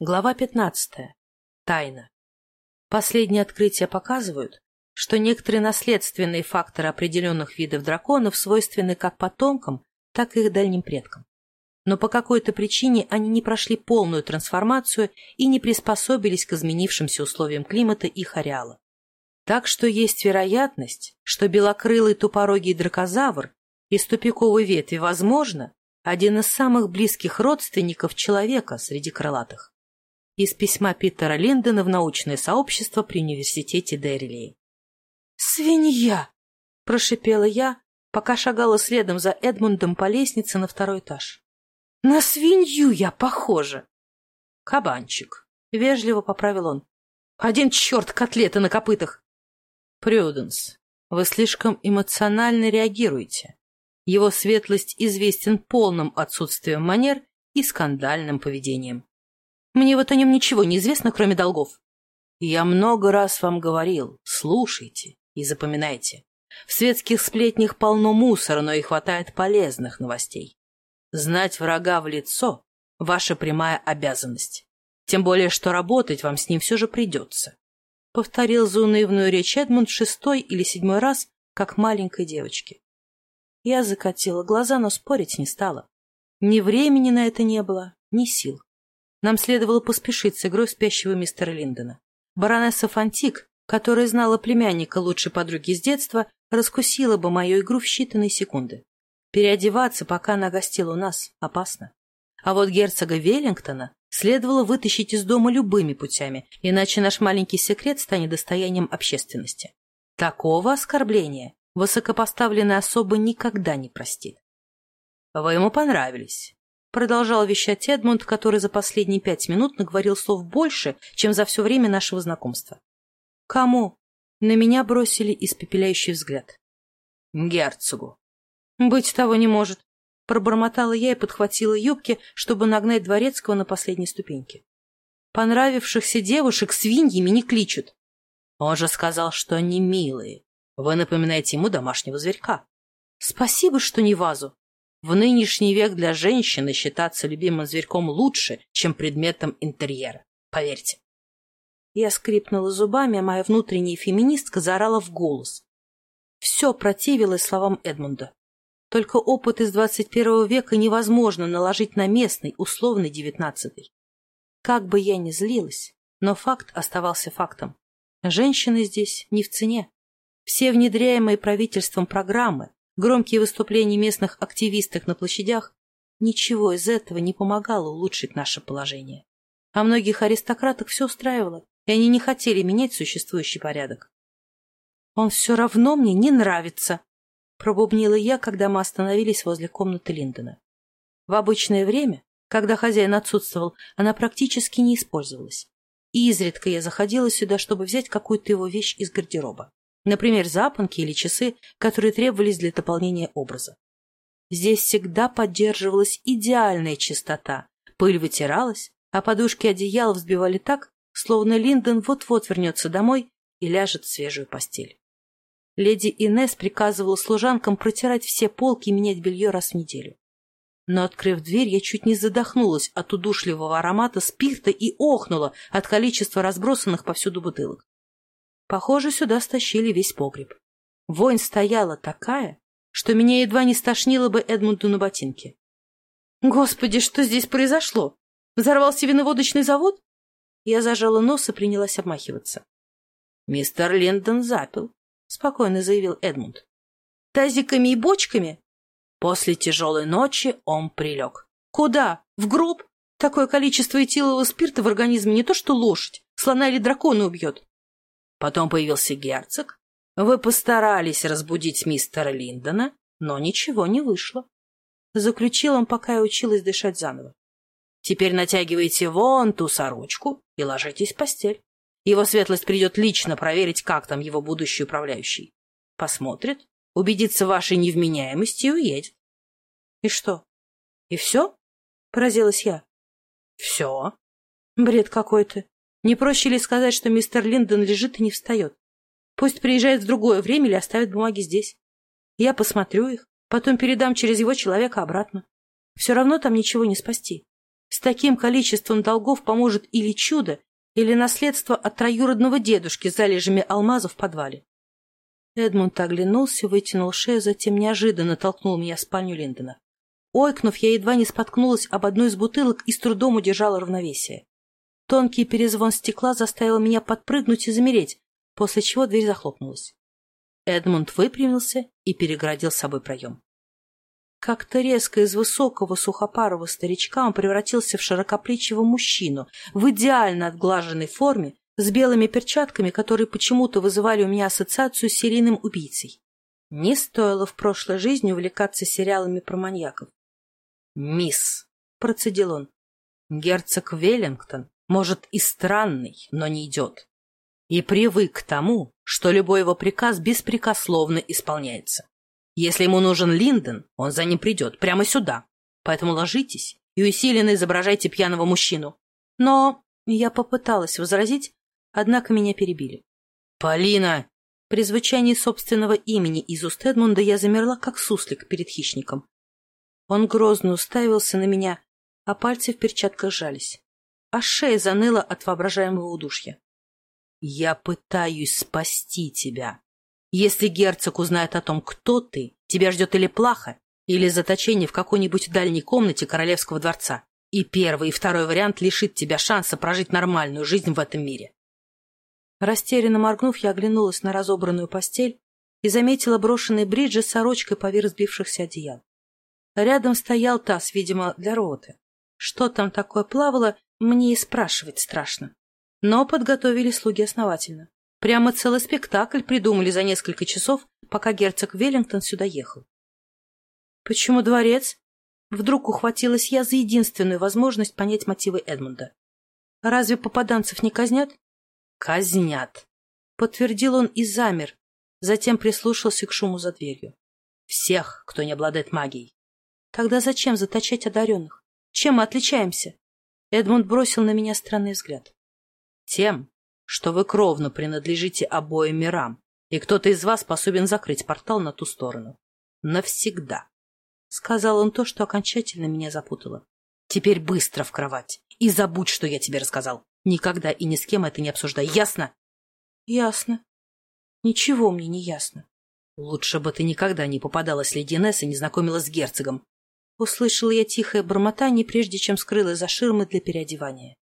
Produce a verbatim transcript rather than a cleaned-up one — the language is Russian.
Глава пятнадцатая. Тайна. Последние открытия показывают, что некоторые наследственные факторы определенных видов драконов свойственны как потомкам, так и их дальним предкам. Но по какой-то причине они не прошли полную трансформацию и не приспособились к изменившимся условиям климата их ареала. Так что есть вероятность, что белокрылый тупорогий дракозавр из тупиковой ветви, возможно, один из самых близких родственников человека среди крылатых. Из письма Питера Линдона в научное сообщество при университете Деррилей. «Свинья!» – прошипела я, пока шагала следом за Эдмундом по лестнице на второй этаж. «На свинью я похожа!» «Кабанчик!» – вежливо поправил он. «Один черт котлеты на копытах!» «Прюденс, вы слишком эмоционально реагируете. Его светлость известен полным отсутствием манер и скандальным поведением. Мне вот о нем ничего не известно, кроме долгов. Я много раз вам говорил, слушайте и запоминайте. В светских сплетнях полно мусора, но и хватает полезных новостей. Знать врага в лицо – ваша прямая обязанность. Тем более, что работать вам с ним все же придется. Повторил заунывную речь Эдмунд шестой или седьмой раз, как маленькой девочке. Я закатила глаза, но спорить не стала. Ни времени на это не было, ни сил. Нам следовало поспешить с игрой спящего мистера Линдона. Баронесса Фантик, которая знала племянника лучшей подруги с детства, раскусила бы мою игру в считанные секунды. Переодеваться, пока она гостила у нас, опасно. А вот герцога Веллингтона следовало вытащить из дома любыми путями, иначе наш маленький секрет станет достоянием общественности. Такого оскорбления высокопоставленная особа никогда не простит. Вы ему понравились. Продолжал вещать Эдмунд, который за последние пять минут наговорил слов больше, чем за все время нашего знакомства. «Кому?» На меня бросили испепеляющий взгляд. «Герцогу». «Быть того не может», — пробормотала я и подхватила юбки, чтобы нагнать дворецкого на последней ступеньке. «Понравившихся девушек свиньями не кличут». «Он же сказал, что они милые. Вы напоминаете ему домашнего зверька». «Спасибо, что не вазу». В нынешний век для женщины считаться любимым зверьком лучше, чем предметом интерьера. Поверьте. Я скрипнула зубами, а моя внутренняя феминистка заорала в голос. Все противилось словам Эдмунда. Только опыт из двадцать первого века невозможно наложить на местный, условный девятнадцатый. Как бы я ни злилась, но факт оставался фактом. Женщины здесь не в цене. Все внедряемые правительством программы, громкие выступления местных активисток на площадях, ничего из этого не помогало улучшить наше положение. А многих аристократок все устраивало, и они не хотели менять существующий порядок. «Он все равно мне не нравится», — пробубнила я, когда мы остановились возле комнаты Линдона. В обычное время, когда хозяин отсутствовал, она практически не использовалась. И изредка я заходила сюда, чтобы взять какую-то его вещь из гардероба. Например, запонки или часы, которые требовались для дополнения образа. Здесь всегда поддерживалась идеальная чистота, пыль вытиралась, а подушки и одеяла взбивали так, словно Линдон вот-вот вернется домой и ляжет в свежую постель. Леди Инесс приказывала служанкам протирать все полки и менять белье раз в неделю. Но, открыв дверь, я чуть не задохнулась от удушливого аромата спирта и охнула от количества разбросанных повсюду бутылок. Похоже, сюда стащили весь погреб. Вонь стояла такая, что меня едва не стошнило бы Эдмунду на ботинке. «Господи, что здесь произошло? Взорвался виноводочный завод?» Я зажала нос и принялась обмахиваться. «Мистер Линдон запил», — спокойно заявил Эдмунд. «Тазиками и бочками?» После тяжелой ночи он прилег. «Куда? В гроб? Такое количество этилового спирта в организме не то что лошадь, слона или дракона убьет». Потом появился герцог. Вы постарались разбудить мистера Линдона, но ничего не вышло. Заключил он, пока я училась дышать заново. Теперь натягивайте вон ту сорочку и ложитесь в постель. Его светлость придет лично проверить, как там его будущий управляющий. Посмотрит, убедится в вашей невменяемости и уедет. И что? И все? Поразилась я. Все. Бред какой-то. Не проще ли сказать, что мистер Линдон лежит и не встает? Пусть приезжает в другое время или оставит бумаги здесь. Я посмотрю их, потом передам через его человека обратно. Все равно там ничего не спасти. С таким количеством долгов поможет или чудо, или наследство от троюродного дедушки с залежами алмазов в подвале. Эдмунд оглянулся, вытянул шею, затем неожиданно толкнул меня в спальню Линдона. Ойкнув, я едва не споткнулась об одну из бутылок и с трудом удержала равновесие. Тонкий перезвон стекла заставил меня подпрыгнуть и замереть, после чего дверь захлопнулась. Эдмунд выпрямился и перегородил с собой проем. Как-то резко из высокого сухопарого старичка он превратился в широкоплечего мужчину в идеально отглаженной форме с белыми перчатками, которые почему-то вызывали у меня ассоциацию с серийным убийцей. Не стоило в прошлой жизни увлекаться сериалами про маньяков. «Мисс», — процедил он, — «герцог Веллингтон, может, и странный, но не идет. И привык к тому, что любой его приказ беспрекословно исполняется. Если ему нужен Линдон, он за ним придет, прямо сюда. Поэтому ложитесь и усиленно изображайте пьяного мужчину». Но я попыталась возразить, однако меня перебили. «Полина!» При звучании собственного имени из уст Эдмунда я замерла, как суслик перед хищником. Он грозно уставился на меня, а пальцы в перчатках сжались, а шея заныла от воображаемого удушья. «Я пытаюсь спасти тебя. Если герцог узнает о том, кто ты, тебя ждет или плаха, или заточение в какой-нибудь дальней комнате королевского дворца. И первый, и второй вариант лишит тебя шанса прожить нормальную жизнь в этом мире». Растерянно моргнув, я оглянулась на разобранную постель и заметила брошенные бриджи с сорочкой поверх сбившихся одеял. Рядом стоял таз, видимо, для рвоты. Что там такое плавало, мне и спрашивать страшно. Но подготовили слуги основательно. Прямо целый спектакль придумали за несколько часов, пока герцог Веллингтон сюда ехал. «Почему дворец?» Вдруг ухватилась я за единственную возможность понять мотивы Эдмунда. «Разве попаданцев не казнят?» «Казнят», — подтвердил он и замер, затем прислушался к шуму за дверью. «Всех, кто не обладает магией». «Тогда зачем заточать одаренных? Чем мы отличаемся?» Эдмунд бросил на меня странный взгляд. «Тем, что вы кровно принадлежите обоим мирам, и кто-то из вас способен закрыть портал на ту сторону. Навсегда», — сказал он то, что окончательно меня запутало. «Теперь быстро в кровать и забудь, что я тебе рассказал. Никогда и ни с кем это не обсуждай, ясно?» «Ясно. Ничего мне не ясно». «Лучше бы ты никогда не попадалась леди Несс и не знакомилась с герцогом». Услышала я тихое бормотание, прежде чем скрылась за ширмой для переодевания.